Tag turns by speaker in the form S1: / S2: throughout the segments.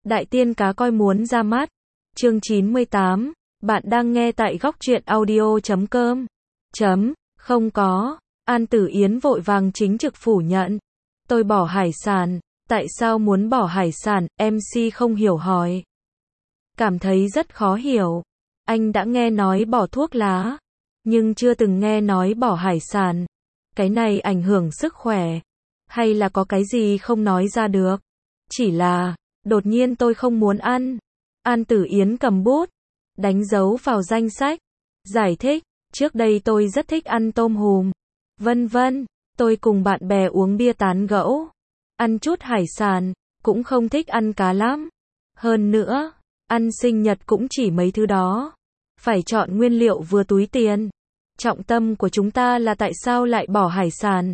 S1: Đại tiên cá coi muốn ra mắt. Chương 98. Bạn đang nghe tại góc truyện audio.com. Không có. An Tử Yến vội vàng chính trực phủ nhận. Tôi bỏ hải sản. Tại sao muốn bỏ hải sản? MC không hiểu hỏi. Cảm thấy rất khó hiểu. Anh đã nghe nói bỏ thuốc lá, nhưng chưa từng nghe nói bỏ hải sản. Cái này ảnh hưởng sức khỏe. Hay là có cái gì không nói ra được? Chỉ là, đột nhiên tôi không muốn ăn. An Tử Yến cầm bút, đánh dấu vào danh sách. Giải thích, trước đây tôi rất thích ăn tôm hùm. Vân vân, tôi cùng bạn bè uống bia tán gẫu. Ăn chút hải sản, cũng không thích ăn cá lắm. Hơn nữa, ăn sinh nhật cũng chỉ mấy thứ đó. Phải chọn nguyên liệu vừa túi tiền. Trọng tâm của chúng ta là tại sao lại bỏ hải sản.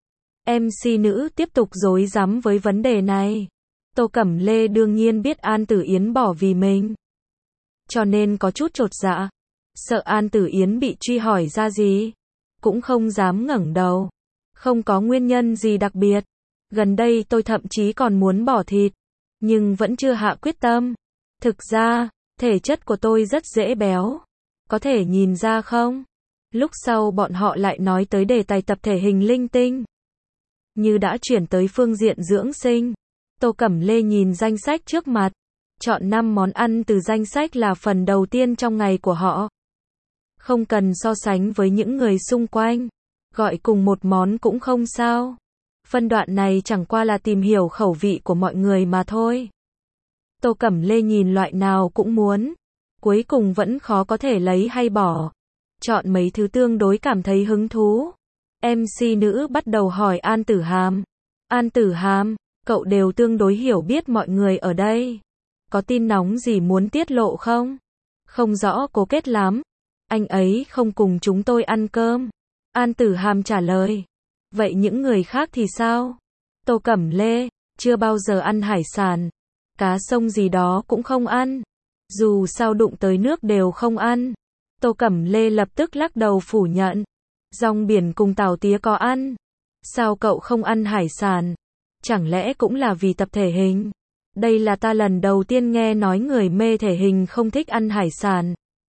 S1: MC nữ tiếp tục rối rắm với vấn đề này. Tô Cẩm Lê đương nhiên biết An Tử Yến bỏ vì mình, cho nên có chút chột dạ. Sợ An Tử Yến bị truy hỏi ra gì, cũng không dám ngẩng đầu. Không có nguyên nhân gì đặc biệt. Gần đây tôi thậm chí còn muốn bỏ thịt, nhưng vẫn chưa hạ quyết tâm. Thực ra, thể chất của tôi rất dễ béo. Có thể nhìn ra không? Lúc sau bọn họ lại nói tới đề tài tập thể hình linh tinh, như đã chuyển tới phương diện dưỡng sinh. Tô Cẩm Lê nhìn danh sách trước mặt, chọn 5 món ăn từ danh sách là phần đầu tiên trong ngày của họ. Không cần so sánh với những người xung quanh, gọi cùng một món cũng không sao. Phân đoạn này chẳng qua là tìm hiểu khẩu vị của mọi người mà thôi. Tô Cẩm Lê nhìn loại nào cũng muốn, cuối cùng vẫn khó có thể lấy hay bỏ. Chọn mấy thứ tương đối cảm thấy hứng thú. MC nữ bắt đầu hỏi An Tử Hàm. An Tử Hàm, cậu đều tương đối hiểu biết mọi người ở đây. Có tin nóng gì muốn tiết lộ không? Không rõ cố kết lắm. Anh ấy không cùng chúng tôi ăn cơm. An Tử Hàm trả lời. Vậy những người khác thì sao? Tô Cẩm Lê, chưa bao giờ ăn hải sản. Cá sông gì đó cũng không ăn. Dù sao đụng tới nước đều không ăn. Tô Cẩm Lê lập tức lắc đầu phủ nhận. Rong biển cùng tàu tía có ăn. Sao cậu không ăn hải sản? Chẳng lẽ cũng là vì tập thể hình? Đây là ta lần đầu tiên nghe nói người mê thể hình không thích ăn hải sản.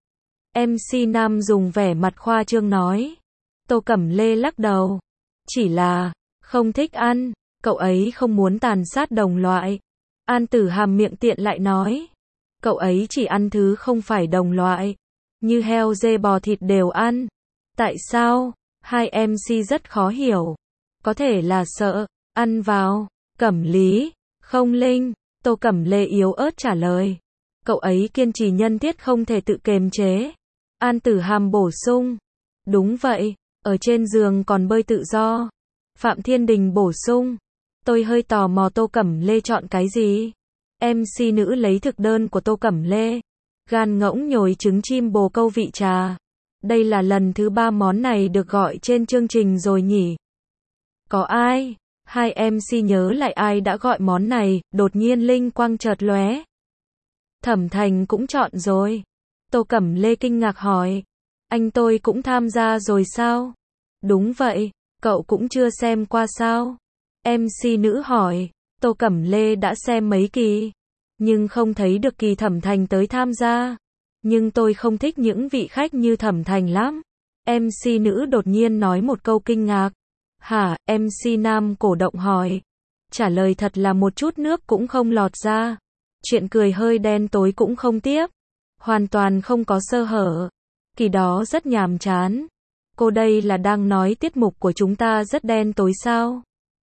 S1: MC Nam dùng vẻ mặt khoa trương nói. Tô Cẩm Lê lắc đầu. Chỉ là, không thích ăn, cậu ấy không muốn tàn sát đồng loại. An Tử Hàm miệng tiện lại nói. Cậu ấy chỉ ăn thứ không phải đồng loại, như heo dê bò thịt đều ăn. Tại sao? Hai MC rất khó hiểu. Có thể là sợ ăn vào. Cẩm Lý, không Linh. Tô Cẩm Lê yếu ớt trả lời. Cậu ấy kiên trì nhân thiết không thể tự kiềm chế. An Tử Hàm bổ sung. Đúng vậy, ở trên giường còn bơi tự do. Phạm Thiên Đình bổ sung. Tôi hơi tò mò Tô Cẩm Lê chọn cái gì? MC nữ lấy thực đơn của Tô Cẩm Lê. Gan ngỗng nhồi trứng chim bồ câu vị trà. Đây là lần thứ 3 món này được gọi trên chương trình rồi nhỉ? Có ai? Hai MC nhớ lại ai đã gọi món này, đột nhiên linh quang chợt lóe. Thẩm Thành cũng chọn rồi. Tô Cẩm Lê kinh ngạc hỏi. Anh tôi cũng tham gia rồi sao? Đúng vậy, cậu cũng chưa xem qua sao? MC nữ hỏi. Tô Cẩm Lê đã xem mấy kỳ, nhưng không thấy được kỳ Thẩm Thành tới tham gia. Nhưng tôi không thích những vị khách như Thẩm Thành lắm. MC nữ đột nhiên nói một câu kinh ngạc. Hả? MC Nam cổ động hỏi. Trả lời thật là một chút nước cũng không lọt ra. Chuyện cười hơi đen tối cũng không tiếp. Hoàn toàn không có sơ hở. Kỳ đó rất nhàm chán. Cô đây là đang nói tiết mục của chúng ta rất đen tối sao?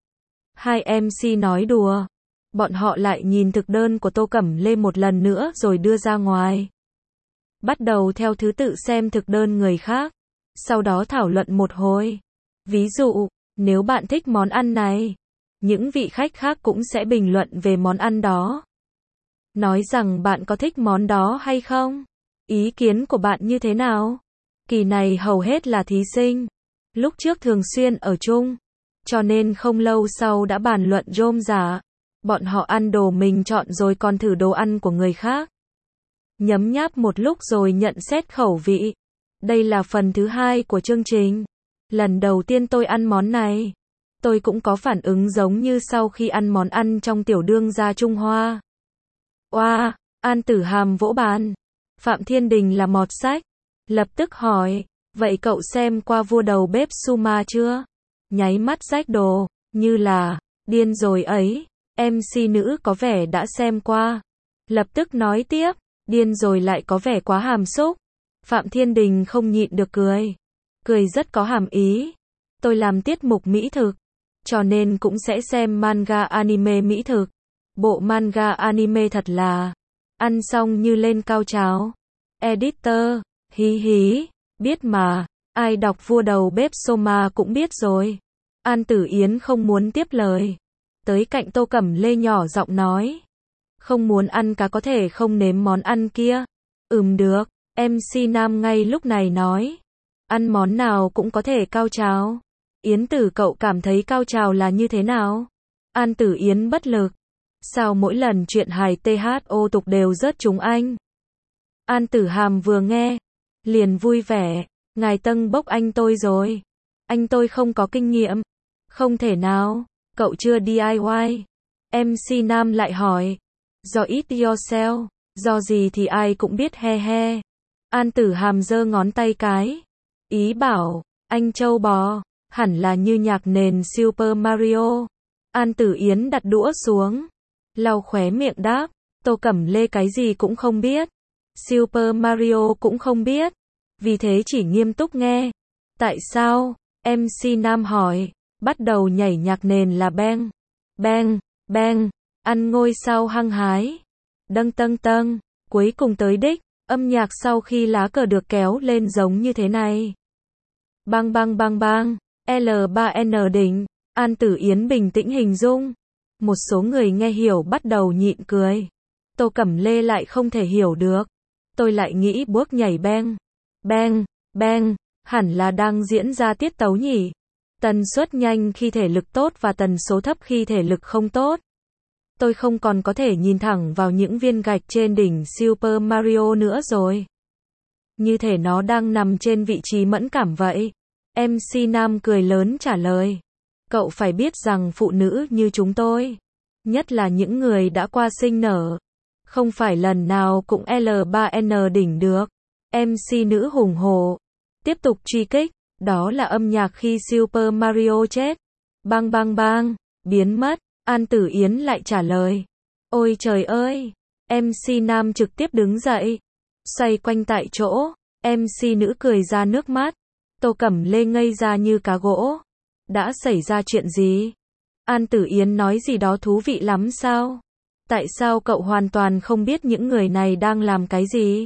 S1: Hai MC nói đùa. Bọn họ lại nhìn thực đơn của Tô Cẩm Lê một lần nữa rồi đưa ra ngoài. Bắt đầu theo thứ tự xem thực đơn người khác. Sau đó thảo luận một hồi. Ví dụ, nếu bạn thích món ăn này, những vị khách khác cũng sẽ bình luận về món ăn đó. Nói rằng bạn có thích món đó hay không? Ý kiến của bạn như thế nào? Kỳ này hầu hết là thí sinh. Lúc trước thường xuyên ở chung, cho nên không lâu sau đã bàn luận rôm rả. Bọn họ ăn đồ mình chọn rồi còn thử đồ ăn của người khác. Nhấm nháp một lúc rồi nhận xét khẩu vị. Đây là phần thứ 2 của chương trình. Lần đầu tiên tôi ăn món này, tôi cũng có phản ứng giống như sau khi ăn món ăn trong tiểu đương gia Trung Hoa. Oa, An Tử Hàm vỗ bàn. Phạm Thiên Đình là mọt sách. Lập tức hỏi, vậy cậu xem qua Vua Đầu Bếp Suma chưa? Nháy mắt rách đồ, như là, điên rồi ấy. MC nữ có vẻ đã xem qua. Lập tức nói tiếp, điên rồi lại có vẻ quá hàm xúc. Phạm Thiên Đình không nhịn được cười. Cười rất có hàm ý. Tôi làm tiết mục mỹ thực, cho nên cũng sẽ xem manga anime mỹ thực. Bộ manga anime thật là, ăn xong như lên cao trào. Editor, hí hí, biết mà, ai đọc Vua Đầu Bếp Soma cũng biết rồi. An Tử Yến không muốn tiếp lời. Tới cạnh Tô Cẩm Lê nhỏ giọng nói. Không muốn ăn cá có thể không nếm món ăn kia. Được, MC Nam ngay lúc này nói. Ăn món nào cũng có thể cao trào. Yến Tử cậu cảm thấy cao trào là như thế nào? An Tử Yến bất lực. Sao mỗi lần chuyện hài THO tục đều rớt chúng anh? An Tử Hàm vừa nghe, liền vui vẻ. Ngài Tân bốc anh tôi rồi. Anh tôi không có kinh nghiệm. Không thể nào, cậu chưa DIY. MC Nam lại hỏi. Do it yourself, do gì thì ai cũng biết he he. An Tử Hàm giơ ngón tay cái. Ý bảo, anh châu bò, hẳn là như nhạc nền Super Mario. An Tử Yến đặt đũa xuống. Lau khóe miệng đáp. Tô Cẩm Lê cái gì cũng không biết. Super Mario cũng không biết. Vì thế chỉ nghiêm túc nghe. Tại sao? MC Nam hỏi. Bắt đầu nhảy nhạc nền là bang, bang, bang. Ăn ngôi sao hăng hái. Đâng tâng tâng. Cuối cùng tới đích. Âm nhạc sau khi lá cờ được kéo lên giống như thế này. Bang bang bang bang. L3N đỉnh. An Tử Yến bình tĩnh hình dung. Một số người nghe hiểu bắt đầu nhịn cười. Tô Cẩm Lê lại không thể hiểu được. Tôi lại nghĩ bước nhảy bang, bang, bang, hẳn là đang diễn ra tiết tấu nhỉ. Tần suất nhanh khi thể lực tốt và tần số thấp khi thể lực không tốt. Tôi không còn có thể nhìn thẳng vào những viên gạch trên đỉnh Super Mario nữa rồi. Như thể nó đang nằm trên vị trí mẫn cảm vậy. MC Nam cười lớn trả lời. Cậu phải biết rằng phụ nữ như chúng tôi, nhất là những người đã qua sinh nở, không phải lần nào cũng L3N đỉnh được. MC nữ hùng hổ. Tiếp tục truy kích. Đó là âm nhạc khi Super Mario chết. Bang bang bang. Biến mất. An Tử Yến lại trả lời. Ôi trời ơi. MC Nam trực tiếp đứng dậy. Xoay quanh tại chỗ. MC nữ cười ra nước mắt. Tô Cẩm Lê ngây ra như cá gỗ. Đã xảy ra chuyện gì? An Tử Yến nói gì đó thú vị lắm sao? Tại sao cậu hoàn toàn không biết những người này đang làm cái gì?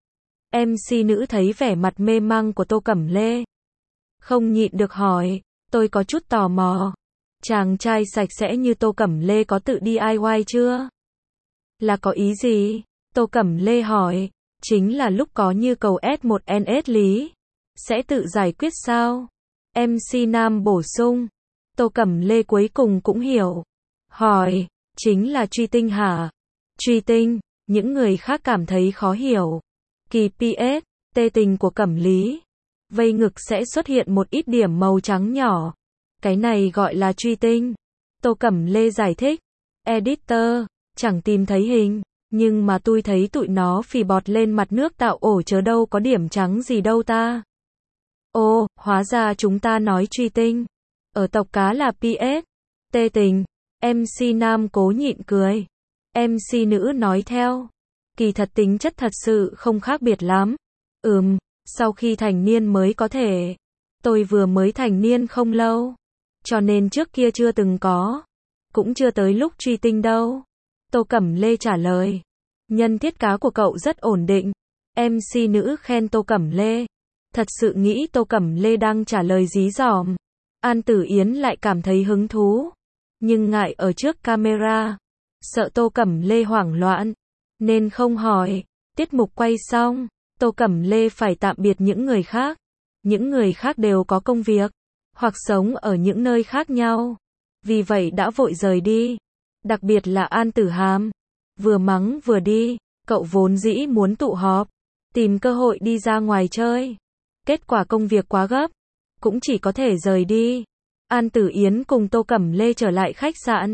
S1: MC nữ thấy vẻ mặt mê mang của Tô Cẩm Lê. Không nhịn được hỏi. Tôi có chút tò mò. Chàng trai sạch sẽ như Tô Cẩm Lê có tự DIY chưa? Là có ý gì? Tô Cẩm Lê hỏi. Chính là lúc có như cầu S1NS lý. Sẽ tự giải quyết sao? MC Nam bổ sung. Tô Cẩm Lê cuối cùng cũng hiểu. Hỏi. Chính là truy tinh hả? Truy tinh. Những người khác cảm thấy khó hiểu. Kỳ PS. Tê tình của Cẩm Lý. Vây ngực sẽ xuất hiện một ít điểm màu trắng nhỏ. Cái này gọi là truy tinh. Tô Cẩm Lê giải thích. Editor. Chẳng tìm thấy hình. Nhưng mà tôi thấy tụi nó phì bọt lên mặt nước tạo ổ chớ đâu có điểm trắng gì đâu ta. Ồ, hóa ra chúng ta nói truy tinh. Ở tộc cá là PS. Tê tình. MC Nam cố nhịn cười. MC nữ nói theo. Kỳ thật tính chất thật sự không khác biệt lắm. Sau khi thành niên mới có thể. Tôi vừa mới thành niên không lâu. Cho nên trước kia chưa từng có. Cũng chưa tới lúc truy tinh đâu. Tô Cẩm Lê trả lời. Nhân thiết cá của cậu rất ổn định. MC nữ khen Tô Cẩm Lê. Thật sự nghĩ Tô Cẩm Lê đang trả lời dí dỏm. An Tử Yến lại cảm thấy hứng thú. Nhưng ngại ở trước camera. Sợ Tô Cẩm Lê hoảng loạn. Nên không hỏi. Tiết mục quay xong. Tô Cẩm Lê phải tạm biệt những người khác. Những người khác đều có công việc. Hoặc sống ở những nơi khác nhau. Vì vậy đã vội rời đi. Đặc biệt là An Tử Hàm. Vừa mắng vừa đi. Cậu vốn dĩ muốn tụ họp. Tìm cơ hội đi ra ngoài chơi. Kết quả công việc quá gấp. Cũng chỉ có thể rời đi. An Tử Yến cùng Tô Cẩm Lê trở lại khách sạn.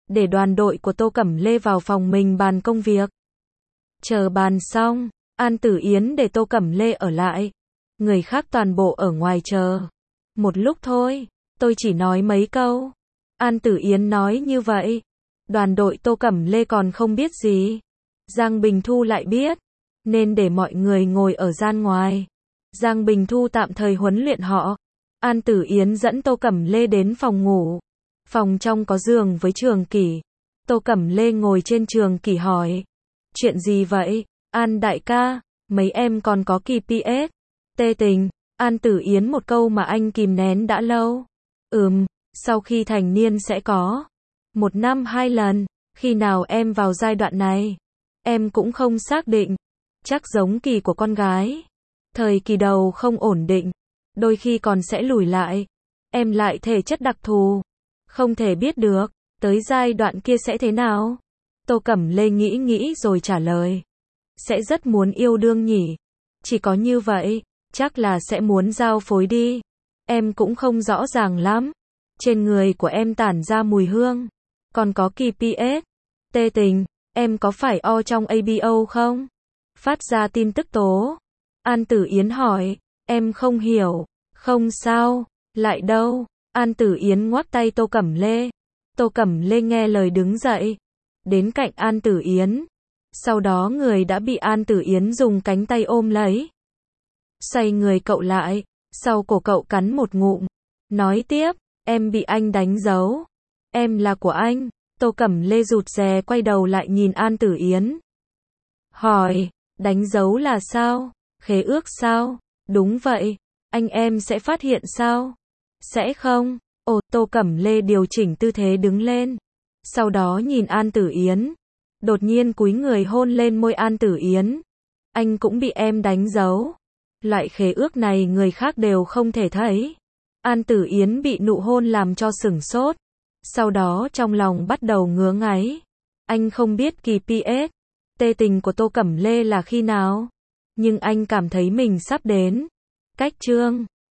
S1: để đoàn đội của Tô Cẩm Lê vào phòng mình bàn công việc. Chờ bàn xong, An Tử Yến để Tô Cẩm Lê ở lại. Người khác toàn bộ ở ngoài chờ. Một lúc thôi, tôi chỉ nói mấy câu. An Tử Yến nói như vậy. Đoàn đội Tô Cẩm Lê còn không biết gì. Giang Bình Thu lại biết, nên để mọi người ngồi ở gian ngoài. Giang Bình Thu tạm thời huấn luyện họ. An Tử Yến dẫn Tô Cẩm Lê đến phòng ngủ. Phòng trong có giường với Trường Kỷ. Tô Cẩm Lê ngồi trên Trường Kỷ hỏi. Chuyện gì vậy? An đại ca, mấy em còn có KPS. Tê tình. An Tử Yến một câu mà anh kìm nén đã lâu. Sau khi thành niên sẽ có. 1 năm 2 lần. Khi nào em vào giai đoạn này? Em cũng không xác định. Chắc giống kỳ của con gái. Thời kỳ đầu không ổn định. Đôi khi còn sẽ lùi lại. Em lại thể chất đặc thù. Không thể biết được. Tới giai đoạn kia sẽ thế nào? Tô Cẩm Lê nghĩ rồi trả lời. Sẽ rất muốn yêu đương nhỉ. Chỉ có như vậy. Chắc là sẽ muốn giao phối đi. Em cũng không rõ ràng lắm. Trên người của em tản ra mùi hương. Còn có KPS. Tê tình. Em có phải O trong ABO không? Phát ra tin tức tố. An Tử Yến hỏi. Em không hiểu. Không sao. Lại đâu? An Tử Yến ngoắc tay Tô Cẩm Lê. Tô Cẩm Lê nghe lời đứng dậy. Đến cạnh An Tử Yến. Sau đó người đã bị An Tử Yến dùng cánh tay ôm lấy. Xoay người cậu lại. Sau cổ cậu cắn một ngụm. Nói tiếp. Em bị anh đánh dấu. Em là của anh. Tô Cẩm Lê rụt rè quay đầu lại nhìn An Tử Yến. Hỏi. Đánh dấu là sao? Khế ước sao? Đúng vậy. Anh em sẽ phát hiện sao? Sẽ không. Ồ, Tô Cẩm Lê điều chỉnh tư thế đứng lên. Sau đó nhìn An Tử Yến. Đột nhiên cúi người hôn lên môi An Tử Yến. Anh cũng bị em đánh dấu. Loại khế ước này người khác đều không thể thấy. An Tử Yến bị nụ hôn làm cho sửng sốt. Sau đó trong lòng bắt đầu ngứa ngáy. Anh không biết KPS. Tê tình của Tô Cẩm Lê là khi nào. Nhưng anh cảm thấy mình sắp đến. Cách chương